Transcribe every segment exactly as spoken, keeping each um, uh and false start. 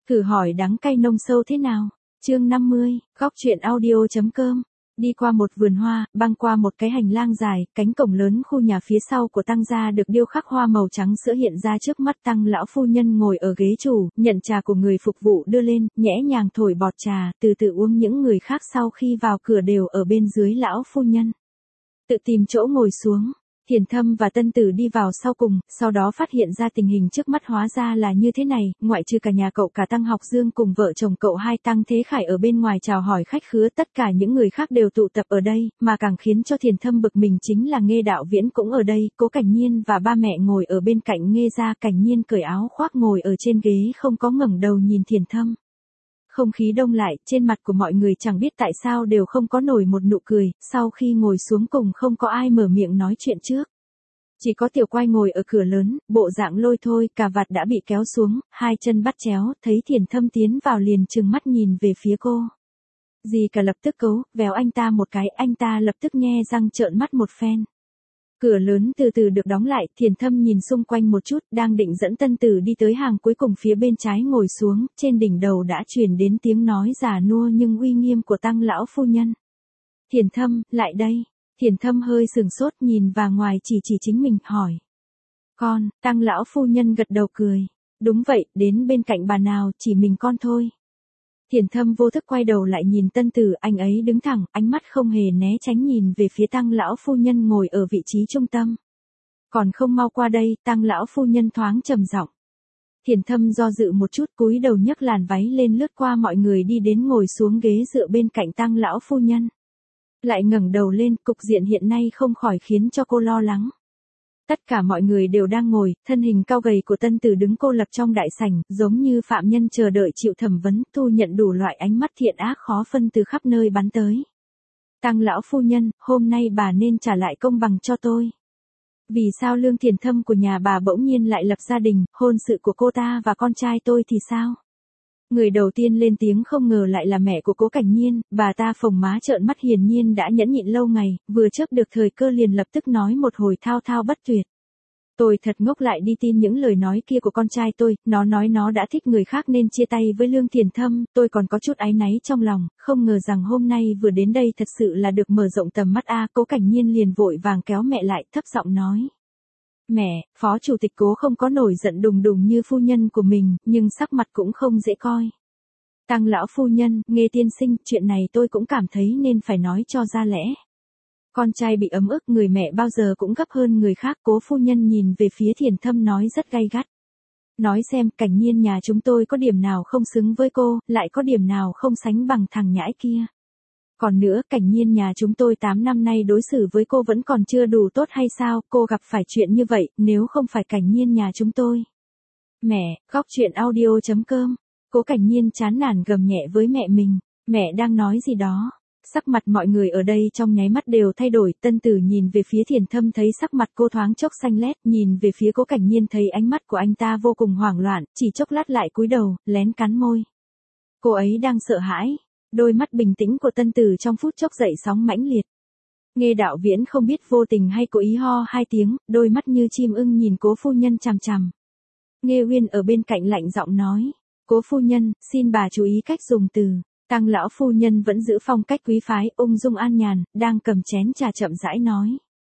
Thử hỏi đắng cay nông sâu thế nào? Chương năm mươi, góc truyện audio.com. Đi qua một vườn hoa, băng qua một cái hành lang dài, cánh cổng lớn khu nhà phía sau của Tăng gia được điêu khắc hoa màu trắng sữa hiện ra trước mắt Tăng lão phu nhân ngồi ở ghế chủ, nhận trà của người phục vụ đưa lên, nhẽ nhàng thổi bọt trà, từ từ uống. Những người khác sau khi vào cửa đều ở bên dưới lão phu nhân. Tự tìm chỗ ngồi xuống. Thiền Thâm và Tân Tử đi vào sau cùng, sau đó phát hiện ra tình hình trước mắt hóa ra là như thế này, ngoại trừ cả nhà cậu cả Tăng Học Dương cùng vợ chồng cậu hai Tăng Thế Khải ở bên ngoài chào hỏi khách khứa, tất cả những người khác đều tụ tập ở đây, mà càng khiến cho Thiền Thâm bực mình chính là Nghê Đạo Viễn cũng ở đây, Cố Cảnh Nhiên và ba mẹ ngồi ở bên cạnh Nghê gia. Cảnh Nhiên cởi áo khoác ngồi ở trên ghế không có ngẩng đầu nhìn Thiền Thâm. Không khí đông lại, trên mặt của mọi người chẳng biết tại sao đều không có nổi một nụ cười, sau khi ngồi xuống cùng không có ai mở miệng nói chuyện trước. Chỉ có Tiểu Quay ngồi ở cửa lớn, bộ dạng lôi thôi, cà vạt đã bị kéo xuống, hai chân bắt chéo, thấy Thiền Thâm tiến vào liền trừng mắt nhìn về phía cô. Dì cả lập tức cấu, véo anh ta một cái, anh ta lập tức nhe răng trợn mắt một phen. Cửa lớn từ từ được đóng lại, Thiền Thâm nhìn xung quanh một chút, đang định dẫn Tân Tử đi tới hàng cuối cùng phía bên trái ngồi xuống, trên đỉnh đầu đã truyền đến tiếng nói già nua nhưng uy nghiêm của Tăng lão phu nhân. Thiền Thâm, lại đây. Thiền Thâm hơi sừng sốt nhìn vào ngoài chỉ chỉ chính mình, hỏi. Con, Tăng lão phu nhân gật đầu cười. Đúng vậy, đến bên cạnh bà nào, chỉ mình con thôi. Thiền Thâm vô thức quay đầu lại nhìn Tân Tử, anh ấy đứng thẳng, ánh mắt không hề né tránh nhìn về phía Tăng lão phu nhân ngồi ở vị trí trung tâm. Còn không mau qua đây, Tăng lão phu nhân thoáng trầm giọng. Thiền Thâm do dự một chút, cúi đầu nhấc làn váy lên lướt qua mọi người đi đến ngồi xuống ghế dựa bên cạnh Tăng lão phu nhân. Lại ngẩng đầu lên, cục diện hiện nay không khỏi khiến cho cô lo lắng. Tất cả mọi người đều đang ngồi, thân hình cao gầy của Tân Tử đứng cô lập trong đại sảnh, giống như phạm nhân chờ đợi chịu thẩm vấn, thu nhận đủ loại ánh mắt thiện ác khó phân từ khắp nơi bắn tới. Tăng lão phu nhân, hôm nay bà nên trả lại công bằng cho tôi. Vì sao Lương Thiền Thâm của nhà bà bỗng nhiên lại lập gia đình, hôn sự của cô ta và con trai tôi thì sao? Người đầu tiên lên tiếng không ngờ lại là mẹ của Cố Cảnh Nhiên, bà ta phồng má trợn mắt, hiển nhiên đã nhẫn nhịn lâu ngày, vừa chớp được thời cơ liền lập tức nói một hồi thao thao bất tuyệt. Tôi thật ngốc lại đi tin những lời nói kia của con trai tôi, nó nói nó đã thích người khác nên chia tay với Lương Thiền Thâm, tôi còn có chút áy náy trong lòng, không ngờ rằng hôm nay vừa đến đây thật sự là được mở rộng tầm mắt a. Cố Cảnh Nhiên liền vội vàng kéo mẹ lại, thấp giọng nói. Mẹ, phó chủ tịch Cố không có nổi giận đùng đùng như phu nhân của mình, nhưng sắc mặt cũng không dễ coi. Tăng lão phu nhân, Nghê tiên sinh, chuyện này tôi cũng cảm thấy nên phải nói cho ra lẽ. Con trai bị ấm ức, người mẹ bao giờ cũng gấp hơn người khác. Cố phu nhân nhìn về phía Thiền Thâm nói rất gay gắt. Nói xem, Cảnh Nhiên nhà chúng tôi có điểm nào không xứng với cô, lại có điểm nào không sánh bằng thằng nhãi kia. Còn nữa, Cảnh Nhiên nhà chúng tôi tám năm nay đối xử với cô vẫn còn chưa đủ tốt hay sao, cô gặp phải chuyện như vậy, nếu không phải Cảnh Nhiên nhà chúng tôi. Mẹ, góc truyện audio.com. Cố Cảnh Nhiên chán nản gầm nhẹ với mẹ mình, mẹ đang nói gì đó. Sắc mặt mọi người ở đây trong nháy mắt đều thay đổi, Tân Tử nhìn về phía Thiền Thâm thấy sắc mặt cô thoáng chốc xanh lét, nhìn về phía Cố Cảnh Nhiên thấy ánh mắt của anh ta vô cùng hoảng loạn, chỉ chốc lát lại cúi đầu, lén cắn môi. Cô ấy đang sợ hãi. Đôi mắt bình tĩnh của Tân Tử trong phút chốc dậy sóng mãnh liệt. Nghê Đạo Viễn không biết vô tình hay cố ý ho hai tiếng, đôi mắt như chim ưng nhìn Cố phu nhân chằm chằm. Nghê Uyên ở bên cạnh lạnh giọng nói, Cố phu nhân, xin bà chú ý cách dùng từ. Tăng lão phu nhân vẫn giữ phong cách quý phái, ung dung an nhàn, đang cầm chén trà chậm rãi nói.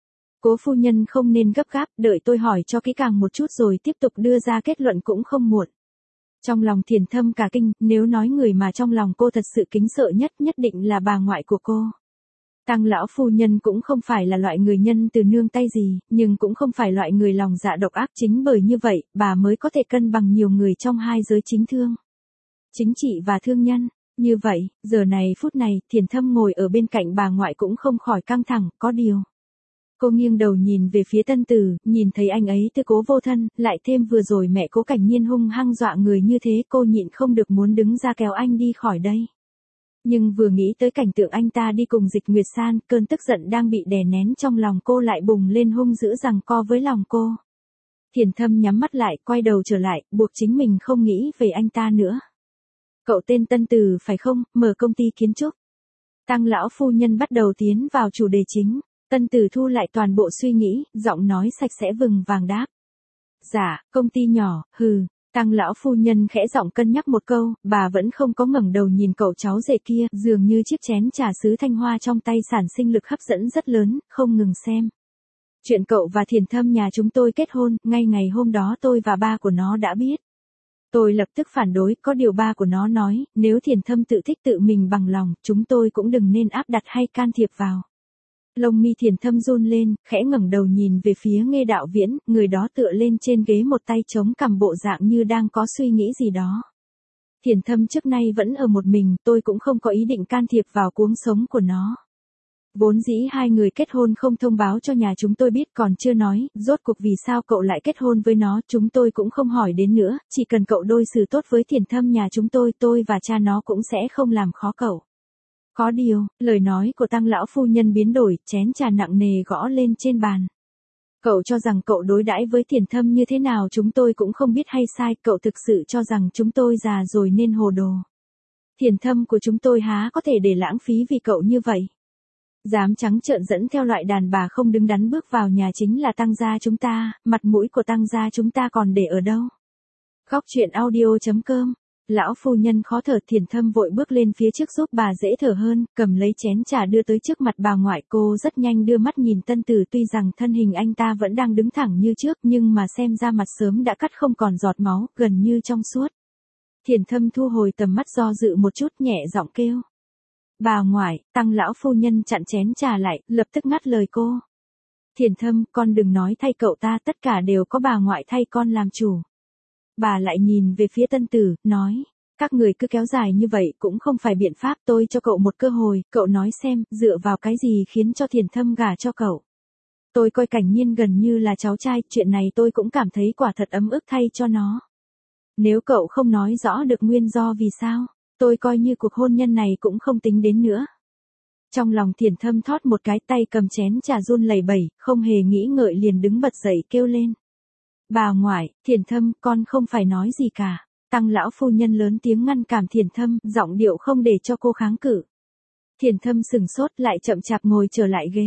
Cố phu nhân không nên gấp gáp, đợi tôi hỏi cho kỹ càng một chút rồi tiếp tục đưa ra kết luận cũng không muộn. Trong lòng Thiền Thâm cả kinh, nếu nói người mà trong lòng cô thật sự kính sợ nhất nhất định là bà ngoại của cô. Tăng lão phu nhân cũng không phải là loại người nhân từ nương tay gì, nhưng cũng không phải loại người lòng dạ độc ác, chính bởi như vậy, bà mới có thể cân bằng nhiều người trong hai giới chính thương, chính trị và thương nhân. Như vậy, giờ này phút này, Thiền Thâm ngồi ở bên cạnh bà ngoại cũng không khỏi căng thẳng, có điều. Cô nghiêng đầu nhìn về phía Tân Tử, nhìn thấy anh ấy tư cố vô thân, lại thêm vừa rồi mẹ Cố Cảnh Nhiên hung hăng dọa người như thế, cô nhịn không được muốn đứng ra kéo anh đi khỏi đây. Nhưng vừa nghĩ tới cảnh tượng anh ta đi cùng Dịch Nguyệt San, cơn tức giận đang bị đè nén trong lòng cô lại bùng lên hung dữ giằng co với lòng cô. Thiền Thâm nhắm mắt lại, quay đầu trở lại, buộc chính mình không nghĩ về anh ta nữa. Cậu tên Tân Tử phải không, mở công ty kiến trúc. Tăng lão phu nhân bắt đầu tiến vào chủ đề chính. Tân Tử thu lại toàn bộ suy nghĩ, giọng nói sạch sẽ vừng vàng đáp. Dạ, công ty nhỏ, hừ, Tăng lão phu nhân khẽ giọng cân nhắc một câu, bà vẫn không có ngẩng đầu nhìn cậu cháu rể kia, dường như chiếc chén trà sứ thanh hoa trong tay sản sinh lực hấp dẫn rất lớn, không ngừng xem. Chuyện cậu và Thiền Thâm nhà chúng tôi kết hôn, ngay ngày hôm đó tôi và ba của nó đã biết. Tôi lập tức phản đối, có điều ba của nó nói, nếu Thiền Thâm tự thích tự mình bằng lòng, chúng tôi cũng đừng nên áp đặt hay can thiệp vào. Lông mi Thiền Thâm run lên, khẽ ngẩng đầu nhìn về phía Nghê Đạo Viễn, người đó tựa lên trên ghế một tay chống cằm bộ dạng như đang có suy nghĩ gì đó. Thiền Thâm trước nay vẫn ở một mình, tôi cũng không có ý định can thiệp vào cuộc sống của nó. Vốn dĩ hai người kết hôn không thông báo cho nhà chúng tôi biết, còn chưa nói, rốt cuộc vì sao cậu lại kết hôn với nó, chúng tôi cũng không hỏi đến nữa, chỉ cần cậu đối xử tốt với Thiền Thâm nhà chúng tôi, tôi và cha nó cũng sẽ không làm khó cậu. Có điều, lời nói của Tăng lão phu nhân biến đổi, chén trà nặng nề gõ lên trên bàn. Cậu cho rằng cậu đối đãi với Thiền Thâm như thế nào chúng tôi cũng không biết hay sai, cậu thực sự cho rằng chúng tôi già rồi nên hồ đồ. Thiền Thâm của chúng tôi há có thể để lãng phí vì cậu như vậy. Dám trắng trợn dẫn theo loại đàn bà không đứng đắn bước vào nhà chính là Tăng gia chúng ta, mặt mũi của Tăng gia chúng ta còn để ở đâu. Góc truyện audio chấm com. Lão phu nhân khó thở, Thiền Thâm vội bước lên phía trước giúp bà dễ thở hơn, cầm lấy chén trà đưa tới trước mặt bà ngoại. Cô rất nhanh đưa mắt nhìn Tân Tử, tuy rằng thân hình anh ta vẫn đang đứng thẳng như trước nhưng mà xem ra mặt sớm đã cắt không còn giọt máu, gần như trong suốt. Thiền Thâm thu hồi tầm mắt do dự một chút, nhẹ giọng kêu. Bà ngoại. Tăng lão phu nhân chặn chén trà lại, lập tức ngắt lời cô. Thiền Thâm, con đừng nói thay cậu ta, tất cả đều có bà ngoại thay con làm chủ. Bà lại nhìn về phía Tân Tử, nói, các người cứ kéo dài như vậy cũng không phải biện pháp, tôi cho cậu một cơ hội, cậu nói xem, dựa vào cái gì khiến cho Thiền Thâm gả cho cậu. Tôi coi Cảnh Nhiên gần như là cháu trai, chuyện này tôi cũng cảm thấy quả thật ấm ức thay cho nó. Nếu cậu không nói rõ được nguyên do vì sao, tôi coi như cuộc hôn nhân này cũng không tính đến nữa. Trong lòng Thiền Thâm thót một cái, tay cầm chén trà run lẩy bẩy, không hề nghĩ ngợi liền đứng bật dậy kêu lên. Bà ngoại, Thiền Thâm, con không phải nói gì cả. Tăng lão phu nhân lớn tiếng ngăn cản Thiền Thâm, giọng điệu không để cho cô kháng cự. Thiền Thâm sừng sốt lại chậm chạp ngồi trở lại ghế.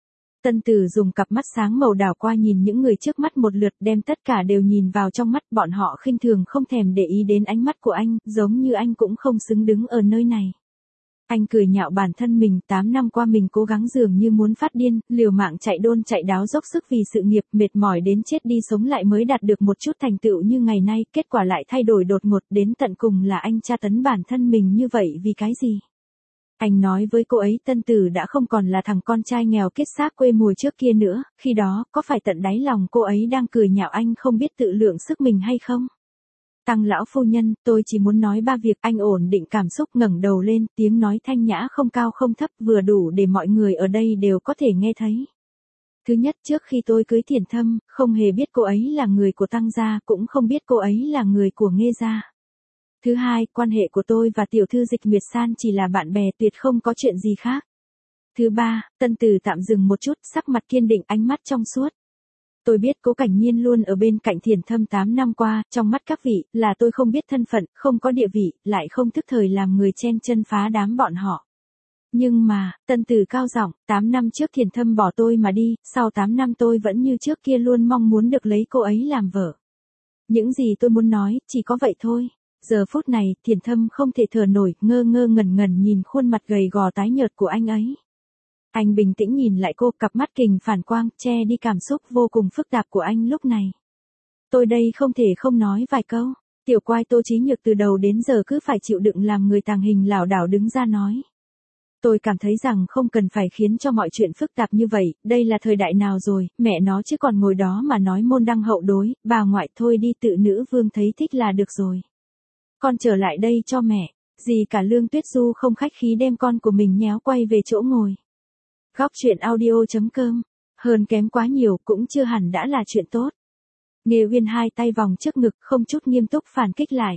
Tân Tử dùng cặp mắt sáng màu đảo qua nhìn những người trước mắt một lượt, đem tất cả đều nhìn vào trong mắt, bọn họ khinh thường không thèm để ý đến ánh mắt của anh, giống như anh cũng không xứng đứng ở nơi này. Anh cười nhạo bản thân mình, tám năm qua mình cố gắng dường như muốn phát điên, liều mạng chạy đôn chạy đáo dốc sức vì sự nghiệp, mệt mỏi đến chết đi sống lại mới đạt được một chút thành tựu như ngày nay, kết quả lại thay đổi đột ngột, đến tận cùng là anh tra tấn bản thân mình như vậy vì cái gì? Anh nói với cô ấy Tân Tử đã không còn là thằng con trai nghèo kết xác quê mùa trước kia nữa, khi đó, có phải tận đáy lòng cô ấy đang cười nhạo anh không biết tự lượng sức mình hay không? Tăng lão phu nhân, tôi chỉ muốn nói ba việc. Anh ổn định cảm xúc, ngẩng đầu lên, tiếng nói thanh nhã không cao không thấp, vừa đủ để mọi người ở đây đều có thể nghe thấy. Thứ nhất, trước khi tôi cưới Thiền Thâm, không hề biết cô ấy là người của Tăng gia, cũng không biết cô ấy là người của Nghê gia. Thứ hai, quan hệ của tôi và tiểu thư Dịch Nguyệt San chỉ là bạn bè, tuyệt không có chuyện gì khác. Thứ ba, Tân Tử tạm dừng một chút, sắc mặt kiên định, ánh mắt trong suốt. Tôi biết Cố Cảnh Nhiên luôn ở bên cạnh Thiền Thâm tám năm qua, trong mắt các vị, là tôi không biết thân phận, không có địa vị, lại không thức thời làm người chen chân phá đám bọn họ. Nhưng mà, Tân Tử cao giọng, tám năm trước Thiền Thâm bỏ tôi mà đi, sau tám năm tôi vẫn như trước kia luôn mong muốn được lấy cô ấy làm vợ. Những gì tôi muốn nói, chỉ có vậy thôi. Giờ phút này, Thiền Thâm không thể thở nổi, ngơ ngơ ngẩn ngẩn nhìn khuôn mặt gầy gò tái nhợt của anh ấy. Anh bình tĩnh nhìn lại cô, cặp mắt kình phản quang, che đi cảm xúc vô cùng phức tạp của anh lúc này. Tôi đây không thể không nói vài câu. Tiểu Quai Tô Chí Nhược từ đầu đến giờ cứ phải chịu đựng làm người tàng hình lảo đảo đứng ra nói. Tôi cảm thấy rằng không cần phải khiến cho mọi chuyện phức tạp như vậy, đây là thời đại nào rồi, mẹ nó chứ còn ngồi đó mà nói môn đăng hậu đối, bà ngoại thôi đi, tự nữ vương thấy thích là được rồi. Con trở lại đây cho mẹ, gì cả Lương Tuyết Du không khách khí đem con của mình nhéo quay về chỗ ngồi. Góc truyện audio chấm com, hơn kém quá nhiều cũng chưa hẳn đã là chuyện tốt. Nghê Uyên hai tay vòng trước ngực không chút nghiêm túc phản kích lại.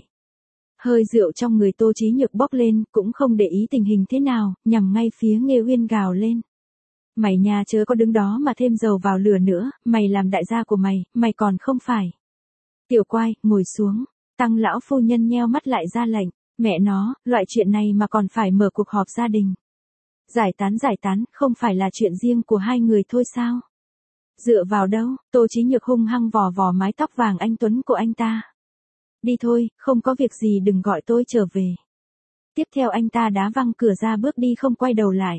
Hơi rượu trong người Tô Chí Nhược bốc lên, cũng không để ý tình hình thế nào, nhằm ngay phía Nghê Uyên gào lên. Mày nhà chớ có đứng đó mà thêm dầu vào lửa nữa, mày làm đại gia của mày, mày còn không phải. Tiểu Quai, ngồi xuống. Tăng lão phu nhân nheo mắt lại ra lệnh, mẹ nó, loại chuyện này mà còn phải mở cuộc họp gia đình. Giải tán giải tán, không phải là chuyện riêng của hai người thôi sao? Dựa vào đâu? Tô Chí Nhược hung hăng vò vò mái tóc vàng anh tuấn của anh ta. Đi thôi, không có việc gì đừng gọi tôi trở về. Tiếp theo anh ta đá văng cửa ra bước đi không quay đầu lại.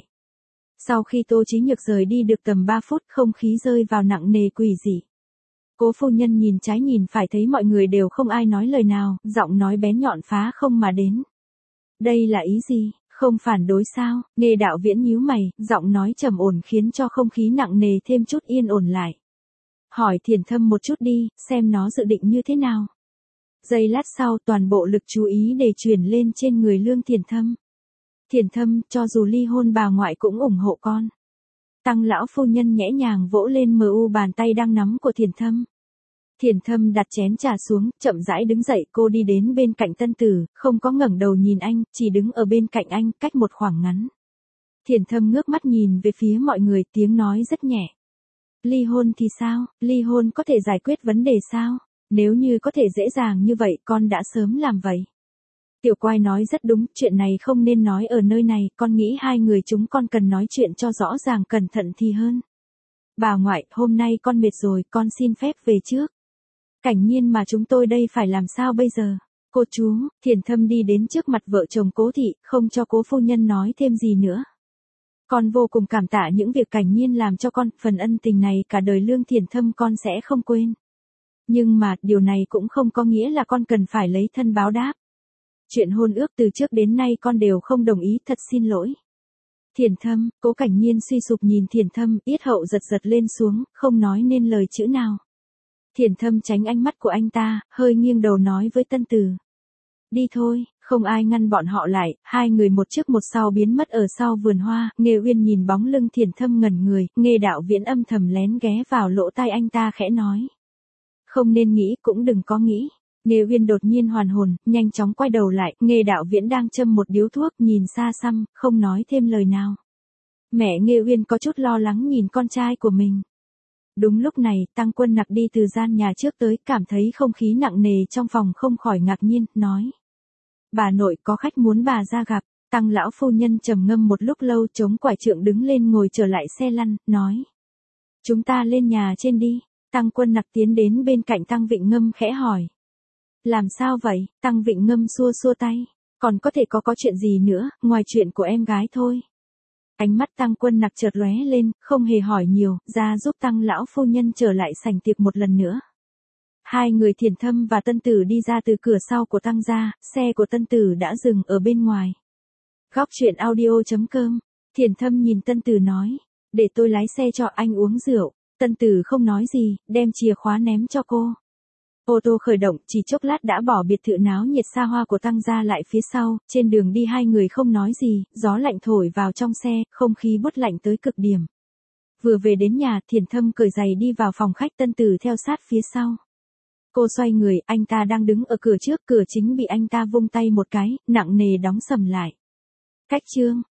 Sau khi Tô Chí Nhược rời đi được tầm ba phút, không khí rơi vào nặng nề quỷ dị. Cố phu nhân nhìn trái nhìn phải thấy mọi người đều không ai nói lời nào, giọng nói bén nhọn phá không mà đến. Đây là ý gì, không phản đối sao? Nghe Đạo Viễn nhíu mày, giọng nói trầm ổn khiến cho không khí nặng nề thêm chút yên ổn lại. Hỏi Thiển Thâm một chút đi, xem nó dự định như thế nào. Giây lát sau toàn bộ lực chú ý để chuyển lên trên người Lương Thiển Thâm. Thiển Thâm, cho dù ly hôn bà ngoại cũng ủng hộ con. Tăng lão phu nhân nhẹ nhàng vỗ lên mờ u bàn tay đang nắm của Thiển Thâm. Thiển Thâm đặt chén trà xuống, chậm rãi đứng dậy, cô đi đến bên cạnh Tân Tử, không có ngẩng đầu nhìn anh, chỉ đứng ở bên cạnh anh, cách một khoảng ngắn. Thiển Thâm ngước mắt nhìn về phía mọi người, tiếng nói rất nhẹ. Ly hôn thì sao, ly hôn có thể giải quyết vấn đề sao? Nếu như có thể dễ dàng như vậy, con đã sớm làm vậy. Tiểu Quai nói rất đúng, chuyện này không nên nói ở nơi này, con nghĩ hai người chúng con cần nói chuyện cho rõ ràng cẩn thận thì hơn. Bà ngoại, hôm nay con mệt rồi, con xin phép về trước. Cảnh Nhiên mà chúng tôi đây phải làm sao bây giờ? Cô chú, Thiển Thâm đi đến trước mặt vợ chồng Cố thị, không cho Cố phu nhân nói thêm gì nữa. Con vô cùng cảm tạ những việc Cảnh Nhiên làm cho con, phần ân tình này cả đời Lương Thiển Thâm con sẽ không quên. Nhưng mà, điều này cũng không có nghĩa là con cần phải lấy thân báo đáp. Chuyện hôn ước từ trước đến nay con đều không đồng ý, thật xin lỗi. Thiển Thâm, Cố Cảnh Nhiên suy sụp nhìn Thiển Thâm, yết hậu giật giật lên xuống, không nói nên lời chữ nào. Thiển Thâm tránh ánh mắt của anh ta, hơi nghiêng đầu nói với Tân Tử. Đi thôi, không ai ngăn bọn họ lại, hai người một trước một sau biến mất ở sau vườn hoa, Nghê Uyên nhìn bóng lưng Thiển Thâm ngẩn người, Nghê Đạo Viễn âm thầm lén ghé vào lỗ tai anh ta khẽ nói. Không nên nghĩ, cũng đừng có nghĩ. Nghê Uyên đột nhiên hoàn hồn, nhanh chóng quay đầu lại, Nghê Đạo Viễn đang châm một điếu thuốc, nhìn xa xăm, không nói thêm lời nào. Mẹ Nghê Uyên có chút lo lắng nhìn con trai của mình. Đúng lúc này, Tăng Quân Nặc đi từ gian nhà trước tới, cảm thấy không khí nặng nề trong phòng không khỏi ngạc nhiên, nói. Bà nội có khách muốn bà ra gặp. Tăng lão phu nhân trầm ngâm một lúc lâu, chống quải trượng đứng lên ngồi trở lại xe lăn, nói. Chúng ta lên nhà trên đi. Tăng Quân Nặc tiến đến bên cạnh Tăng Vịnh Ngâm khẽ hỏi. Làm sao vậy? Tăng Vịnh Ngâm xua xua tay. Còn có thể có có chuyện gì nữa, ngoài chuyện của em gái thôi. Ánh mắt Tăng Quân Nặc chợt lóe lên, không hề hỏi nhiều, ra giúp Tăng lão phu nhân trở lại sảnh tiệc một lần nữa. Hai người Thiển Thâm và Tân Tử đi ra từ cửa sau của Tăng gia, xe của Tân Tử đã dừng ở bên ngoài. Góc truyện audio chấm com. Thiển Thâm nhìn Tân Tử nói, để tôi lái xe cho anh uống rượu. Tân Tử không nói gì, đem chìa khóa ném cho cô. Ô tô khởi động, chỉ chốc lát đã bỏ biệt thự náo nhiệt xa hoa của Tăng gia lại phía sau, trên đường đi hai người không nói gì, gió lạnh thổi vào trong xe, không khí buốt lạnh tới cực điểm. Vừa về đến nhà, Thiển Thâm cởi giày đi vào phòng khách, Tân Tử theo sát phía sau. Cô xoay người, anh ta đang đứng ở cửa trước, cửa chính bị anh ta vung tay một cái, nặng nề đóng sầm lại. Cách chương